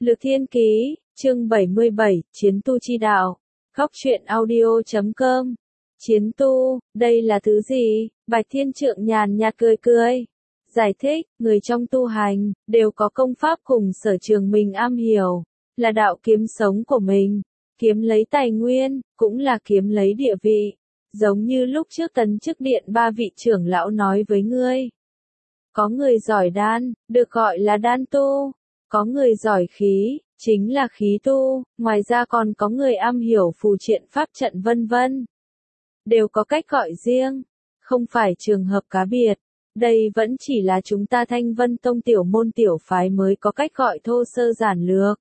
Lược Thiên Ký, chương 77, Chiến tu chi đạo. Góc truyện audio.com. Chiến tu, đây là thứ gì? Bạch Thiên Trượng nhàn nhạt cười cười. Giải thích, người trong tu hành, đều có công pháp cùng sở trường mình am hiểu, là đạo kiếm sống của mình. Kiếm lấy tài nguyên, cũng là kiếm lấy địa vị. Giống như lúc trước tấn chức điện ba vị trưởng lão nói với ngươi. Có người giỏi đan, được gọi là đan tu. Có người giỏi khí, chính là khí tu, ngoài ra còn có người am hiểu phù triện pháp trận vân vân. Đều có cách gọi riêng, không phải trường hợp cá biệt. Đây vẫn chỉ là chúng ta Thanh Vân Tông tiểu môn tiểu phái mới có cách gọi thô sơ giản lược.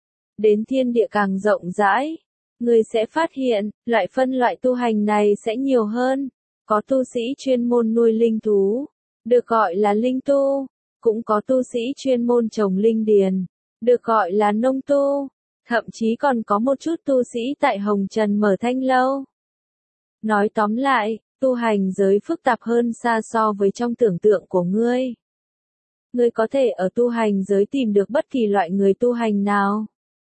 Đến thiên địa càng rộng rãi, người sẽ phát hiện, loại phân loại tu hành này sẽ nhiều hơn. Có tu sĩ chuyên môn nuôi linh thú, được gọi là linh tu. Cũng có tu sĩ chuyên môn trồng linh điền, được gọi là nông tu. Thậm chí còn có một chút tu sĩ tại Hồng Trần mở thanh lâu. Nói tóm lại, tu hành giới phức tạp hơn xa so với trong tưởng tượng của ngươi. Ngươi có thể ở tu hành giới tìm được bất kỳ loại người tu hành nào.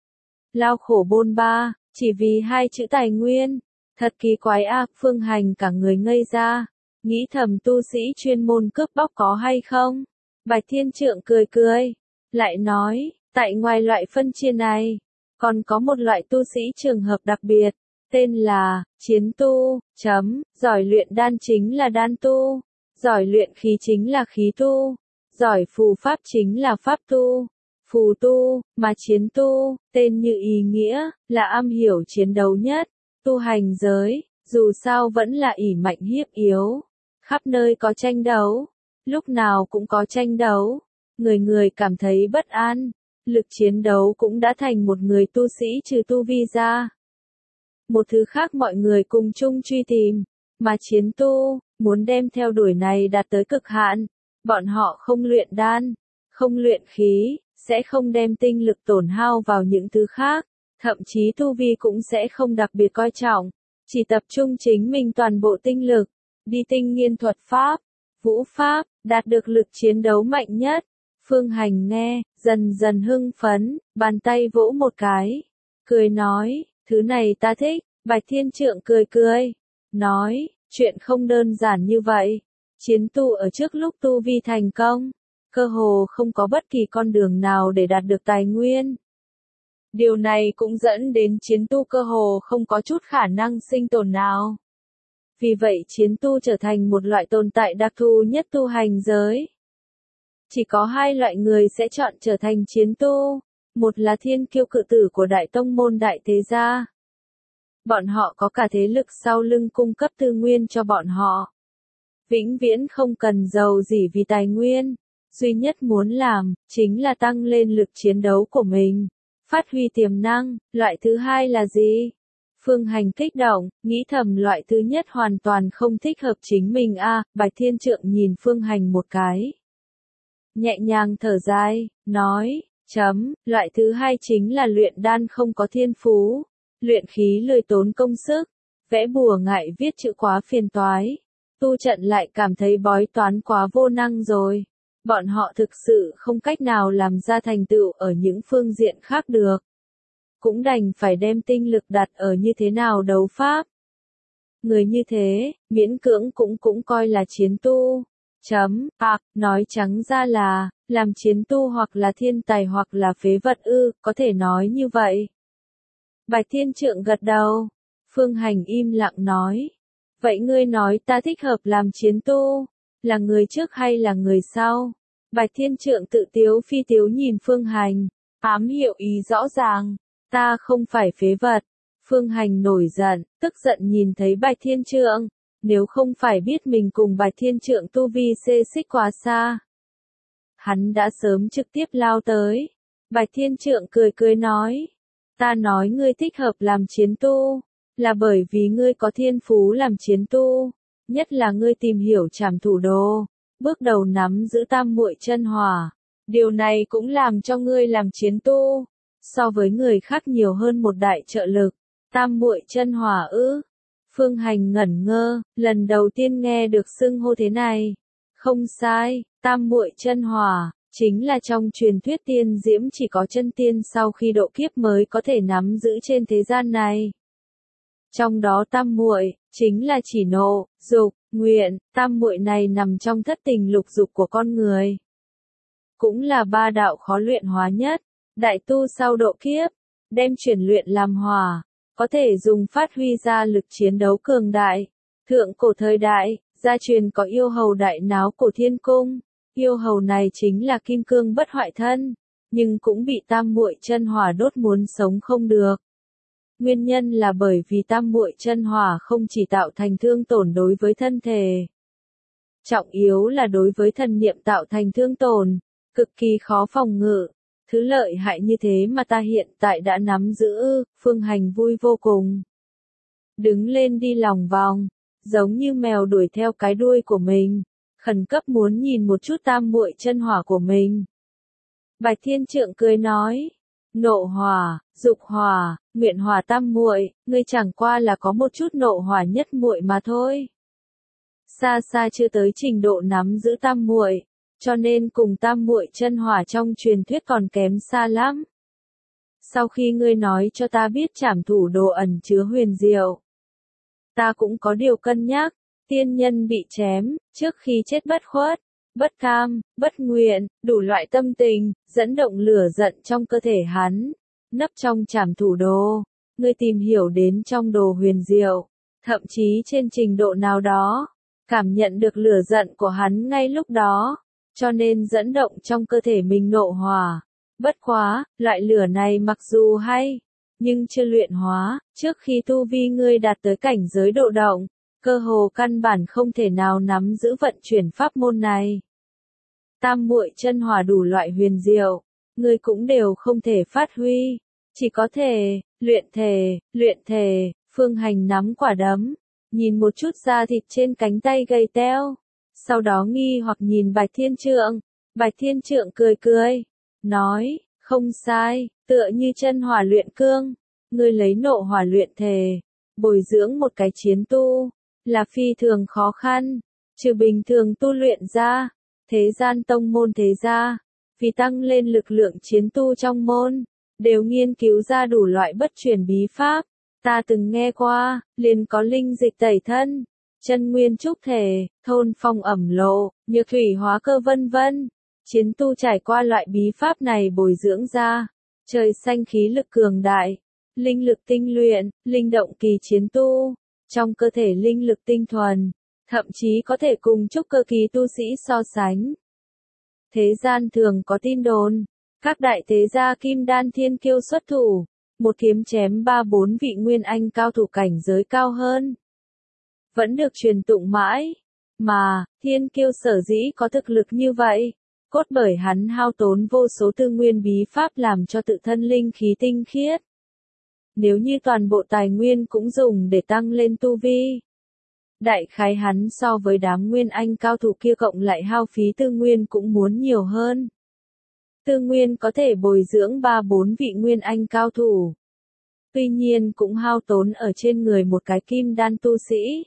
Lao khổ bôn ba, chỉ vì hai chữ tài nguyên. Thật kỳ quái a, Phương Hành cả người ngây ra. Nghĩ thầm tu sĩ chuyên môn cướp bóc có hay không? Bạch Thiên Trượng cười cười, lại nói, tại ngoài loại phân chia này, còn có một loại tu sĩ trường hợp đặc biệt, tên là, chiến tu, giỏi luyện đan chính là đan tu, giỏi luyện khí chính là khí tu, giỏi phù pháp chính là pháp tu, phù tu, mà chiến tu, tên như ý nghĩa, là am hiểu chiến đấu nhất, tu hành giới, dù sao vẫn là ỷ mạnh hiếp yếu, khắp nơi có tranh đấu. Lúc nào cũng có tranh đấu, người người cảm thấy bất an, lực chiến đấu cũng đã thành một người tu sĩ trừ tu vi ra. Một thứ khác mọi người cùng chung truy tìm, mà chiến tu, muốn đem theo đuổi này đạt tới cực hạn. Bọn họ không luyện đan, không luyện khí, sẽ không đem tinh lực tổn hao vào những thứ khác, thậm chí tu vi cũng sẽ không đặc biệt coi trọng, chỉ tập trung chính mình toàn bộ tinh lực, đi tinh nghiên thuật pháp. Vũ pháp, đạt được lực chiến đấu mạnh nhất. Phương Hành nghe, dần dần hưng phấn, bàn tay vỗ một cái. Cười nói, thứ này ta thích. Bạch Thiên Trượng cười cười. Nói, chuyện không đơn giản như vậy. Chiến tu ở trước lúc tu vi thành công, cơ hồ không có bất kỳ con đường nào để đạt được tài nguyên. Điều này cũng dẫn đến chiến tu cơ hồ không có chút khả năng sinh tồn nào. Vì vậy chiến tu trở thành một loại tồn tại đặc thù nhất tu hành giới. Chỉ có hai loại người sẽ chọn trở thành chiến tu. Một là thiên kiêu cự tử của đại tông môn đại thế gia. Bọn họ có cả thế lực sau lưng cung cấp tư nguyên cho bọn họ. Vĩnh viễn không cần giàu gì vì tài nguyên. Duy nhất muốn làm, chính là tăng lên lực chiến đấu của mình. Phát huy tiềm năng. Loại thứ hai là gì? Phương Hành kích động, nghĩ thầm loại thứ nhất hoàn toàn không thích hợp chính mình a. Bạch Thiên Trượng nhìn Phương Hành một cái. Nhẹ nhàng thở dài, nói, loại thứ hai chính là luyện đan không có thiên phú, luyện khí lười tốn công sức, vẽ bùa ngại viết chữ quá phiền toái, tu trận lại cảm thấy bói toán quá vô năng rồi. Bọn họ thực sự không cách nào làm ra thành tựu ở những phương diện khác được. Cũng đành phải đem tinh lực đặt ở như thế nào đấu pháp. Người như thế, miễn cưỡng cũng coi là chiến tu. Nói trắng ra là, làm chiến tu hoặc là thiên tài hoặc là phế vật có thể nói như vậy. Bạch Thiên Trượng gật đầu. Phương Hành im lặng nói. Vậy ngươi nói ta thích hợp làm chiến tu, là người trước hay là người sau? Bạch Thiên Trượng tự tiếu phi tiếu nhìn Phương Hành, ám hiệu ý rõ ràng. Ta không phải phế vật. Phương Hành nổi giận, tức giận nhìn thấy Bạch Thiên Trượng. Nếu không phải biết mình cùng Bạch Thiên Trượng tu vi xê xích quá xa, hắn đã sớm trực tiếp lao tới. Bạch Thiên Trượng cười cười nói. Ta nói ngươi thích hợp làm chiến tu, là bởi vì ngươi có thiên phú làm chiến tu. Nhất là ngươi tìm hiểu trảm thủ đồ, bước đầu nắm giữ tam muội chân hỏa. Điều này cũng làm cho ngươi làm chiến tu. So với người khác nhiều hơn một đại trợ lực. Tam muội chân hỏa Phương Hành ngẩn ngơ, lần đầu tiên nghe được xưng hô thế này. Không sai, tam muội chân hỏa, Chính là trong truyền thuyết tiên diễm chỉ có chân tiên sau khi độ kiếp mới có thể nắm giữ trên thế gian này. Trong đó tam muội chính là chỉ nộ, dục, nguyện, tam muội này nằm trong thất tình lục dục của con người. Cũng là ba đạo khó luyện hóa nhất. Đại tu sau độ kiếp, đem chuyển luyện làm hỏa, có thể dùng phát huy ra lực chiến đấu cường đại. Thượng cổ thời đại, gia truyền có yêu hầu đại náo cổ thiên cung. Yêu hầu này chính là kim cương bất hoại thân, nhưng cũng bị tam muội chân hỏa đốt muốn sống không được. Nguyên nhân là bởi vì tam muội chân hỏa không chỉ tạo thành thương tổn đối với thân thể, trọng yếu là đối với thần niệm tạo thành thương tổn, cực kỳ khó phòng ngự. Thứ lợi hại như thế mà ta hiện tại đã nắm giữ, Phương Hành vui vô cùng. Đứng lên đi lòng vòng, giống như mèo đuổi theo cái đuôi của mình, khẩn cấp muốn nhìn một chút tam muội chân hỏa của mình. Bạch Thiên Trượng cười nói, nộ hỏa, dục hỏa, nguyện hỏa tam muội, ngươi chẳng qua là có một chút nộ hỏa nhất muội mà thôi. Xa xa chưa tới trình độ nắm giữ tam muội, cho nên cùng tam muội chân hỏa trong truyền thuyết còn kém xa lắm. Sau khi ngươi nói cho ta biết trảm thủ đồ ẩn chứa huyền diệu, ta cũng có điều cân nhắc. Tiên nhân bị chém, trước khi chết bất khuất, bất cam, bất nguyện, đủ loại tâm tình, dẫn động lửa giận trong cơ thể hắn, nấp trong trảm thủ đồ. Ngươi tìm hiểu đến trong đồ huyền diệu, thậm chí trên trình độ nào đó, cảm nhận được lửa giận của hắn ngay lúc đó, cho nên dẫn động trong cơ thể mình nộ hỏa. Bất quá, loại lửa này mặc dù hay, nhưng chưa luyện hóa, trước khi tu vi ngươi đạt tới cảnh giới độ động, cơ hồ căn bản không thể nào nắm giữ vận chuyển pháp môn này. Tam muội chân hỏa đủ loại huyền diệu, ngươi cũng đều không thể phát huy, chỉ có thể luyện thể. Phương Hành nắm quả đấm, nhìn một chút da thịt trên cánh tay gầy teo, sau đó nghi hoặc nhìn Bạch Thiên Trượng. Bạch Thiên Trượng cười cười, nói, không sai, tựa như chân hỏa luyện cương, ngươi lấy nộ hỏa luyện thể, bồi dưỡng một cái chiến tu, là phi thường khó khăn, trừ bình thường tu luyện ra, thế gian tông môn thế gia, vì tăng lên lực lượng chiến tu trong môn, đều nghiên cứu ra đủ loại bất truyền bí pháp. Ta từng nghe qua, liền có linh dịch tẩy thân, chân nguyên trúc thể, thôn phong ẩm lộ, nhược thủy hóa cơ vân vân. Chiến tu trải qua loại bí pháp này bồi dưỡng ra, trời xanh khí lực cường đại, linh lực tinh luyện, linh động kỳ chiến tu, trong cơ thể linh lực tinh thuần, thậm chí có thể cùng trúc cơ kỳ tu sĩ so sánh. Thế gian thường có tin đồn, các đại thế gia kim đan thiên kiêu xuất thủ, một kiếm chém 3-4 vị nguyên anh cao thủ cảnh giới cao hơn. Vẫn được truyền tụng mãi, mà, thiên kiêu sở dĩ có thực lực như vậy, cốt bởi hắn hao tốn vô số tư nguyên bí pháp làm cho tự thân linh khí tinh khiết. Nếu như toàn bộ tài nguyên cũng dùng để tăng lên tu vi, đại khái hắn so với đám nguyên anh cao thủ kia cộng lại hao phí tư nguyên cũng muốn nhiều hơn. Tư nguyên có thể bồi dưỡng 3-4 vị nguyên anh cao thủ. Tuy nhiên cũng hao tốn ở trên người một cái kim đan tu sĩ.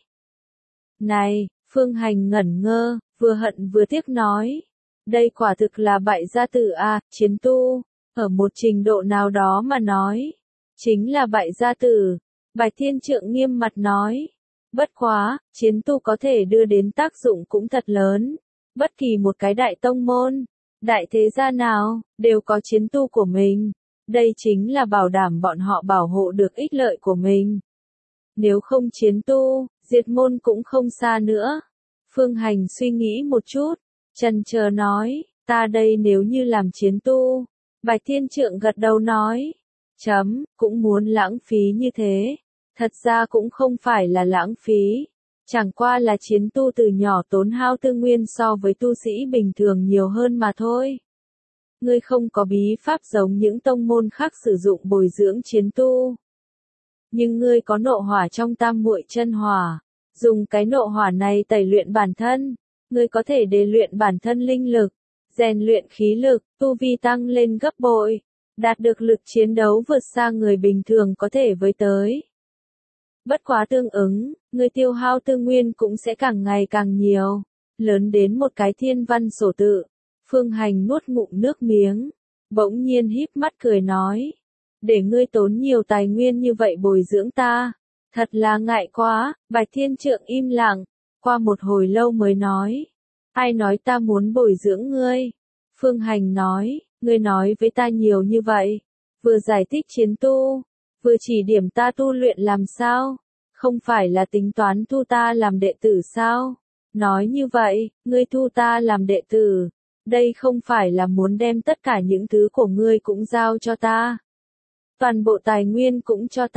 Này, Phương Hành ngẩn ngơ, vừa hận vừa tiếc nói. Đây quả thực là bại gia tử a, chiến tu, ở một trình độ nào đó mà nói. Chính là bại gia tử. Bạch Thiên Trượng nghiêm mặt nói. Bất quá, chiến tu có thể đưa đến tác dụng cũng thật lớn. Bất kỳ một cái đại tông môn, đại thế gia nào, đều có chiến tu của mình. Đây chính là bảo đảm bọn họ bảo hộ được ích lợi của mình. Nếu không chiến tu, diệt môn cũng không xa nữa. Phương Hành suy nghĩ một chút, chần chờ nói, ta đây nếu như làm chiến tu. Bạch Thiên Trượng gật đầu nói, cũng muốn lãng phí như thế. Thật ra cũng không phải là lãng phí, chẳng qua là chiến tu từ nhỏ tốn hao tư nguyên so với tu sĩ bình thường nhiều hơn mà thôi. Ngươi không có bí pháp giống những tông môn khác sử dụng bồi dưỡng chiến tu. Nhưng ngươi có nộ hỏa trong tam muội chân hỏa, dùng cái nộ hỏa này tẩy luyện bản thân, ngươi có thể để luyện bản thân linh lực, rèn luyện khí lực, tu vi tăng lên gấp bội, đạt được lực chiến đấu vượt xa người bình thường có thể với tới. Bất quá tương ứng, ngươi tiêu hao tư nguyên cũng sẽ càng ngày càng nhiều, lớn đến một cái thiên văn sổ tự. Phương Hành nuốt ngụm nước miếng, bỗng nhiên híp mắt cười nói, để ngươi tốn nhiều tài nguyên như vậy bồi dưỡng ta, thật là ngại quá. Bạch Thiên Trượng im lặng, qua một hồi lâu mới nói, ai nói ta muốn bồi dưỡng ngươi? Phương Hành nói, ngươi nói với ta nhiều như vậy, vừa giải thích chiến tu, vừa chỉ điểm ta tu luyện làm sao, không phải là tính toán thu ta làm đệ tử sao? Nói như vậy, ngươi thu ta làm đệ tử, đây không phải là muốn đem tất cả những thứ của ngươi cũng giao cho ta. Toàn bộ tài nguyên cũng cho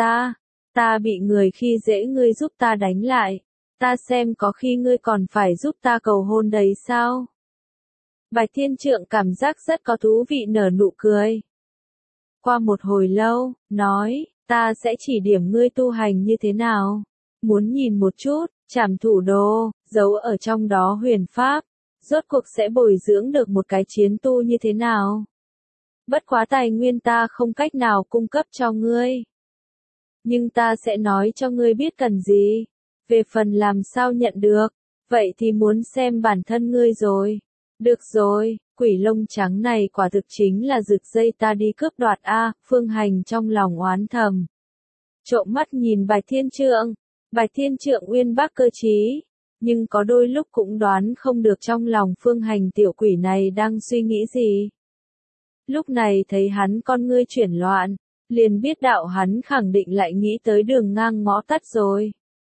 ta bị người khi dễ ngươi giúp ta đánh lại, ta xem có khi ngươi còn phải giúp ta cầu hôn đấy sao? Bạch Thiên Trượng cảm giác rất có thú vị nở nụ cười. Qua một hồi lâu, nói, ta sẽ chỉ điểm ngươi tu hành như thế nào. Muốn nhìn một chút, Trảm Thủ Đồ, giấu ở trong đó huyền pháp, rốt cuộc sẽ bồi dưỡng được một cái chiến tu như thế nào. Bất quá tài nguyên ta không cách nào cung cấp cho ngươi. Nhưng ta sẽ nói cho ngươi biết cần gì. Về phần làm sao nhận được, vậy thì muốn xem bản thân ngươi rồi. Được rồi, quỷ lông trắng này quả thực chính là rực dây ta đi cướp đoạt a. Phương Hành trong lòng oán thầm. Trộm mắt nhìn Bạch Thiên Trượng. Bạch Thiên Trượng uyên bác cơ trí, nhưng có đôi lúc cũng đoán không được trong lòng Phương Hành tiểu quỷ này đang suy nghĩ gì. Lúc này thấy hắn con ngươi chuyển loạn, liền biết đạo hắn khẳng định lại nghĩ tới đường ngang ngõ tắt rồi.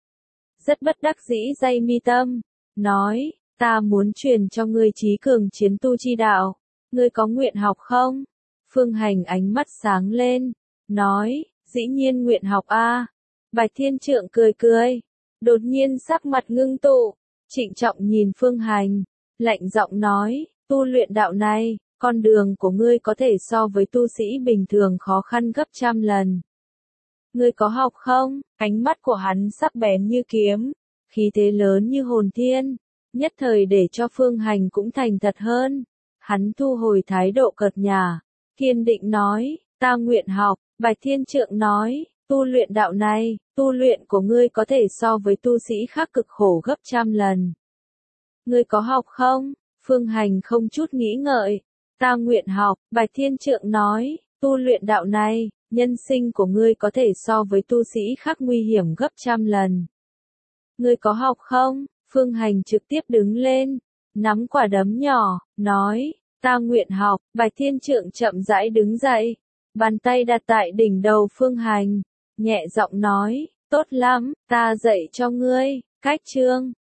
Rất bất đắc dĩ day mi tâm, nói, ta muốn truyền cho ngươi trí cường chiến tu chi đạo, ngươi có nguyện học không? Phương Hành ánh mắt sáng lên, nói, dĩ nhiên nguyện học a. Bạch Thiên Trượng cười cười, đột nhiên sắc mặt ngưng tụ, trịnh trọng nhìn Phương Hành, lạnh giọng nói, tu luyện đạo này, con đường của ngươi có thể so với tu sĩ bình thường khó khăn gấp trăm lần. Ngươi có học không? Ánh mắt của hắn sắc bén như kiếm, khí thế lớn như hồn thiên, nhất thời để cho Phương Hành cũng thành thật hơn. Hắn thu hồi thái độ cợt nhả, kiên định nói, ta nguyện học. Bạch Thiên Trượng nói, tu luyện đạo này, tu luyện của ngươi có thể so với tu sĩ khác cực khổ gấp trăm lần. Ngươi có học không? Phương Hành không chút nghĩ ngợi, ta nguyện học. Bạch Thiên Trượng nói, tu luyện đạo này, nhân sinh của ngươi có thể so với tu sĩ khác nguy hiểm gấp trăm lần. Ngươi có học không? Phương Hành trực tiếp đứng lên, nắm quả đấm nhỏ, nói, ta nguyện học. Bạch Thiên Trượng chậm rãi đứng dậy, bàn tay đặt tại đỉnh đầu Phương Hành, nhẹ giọng nói, tốt lắm, ta dạy cho ngươi, cách chương.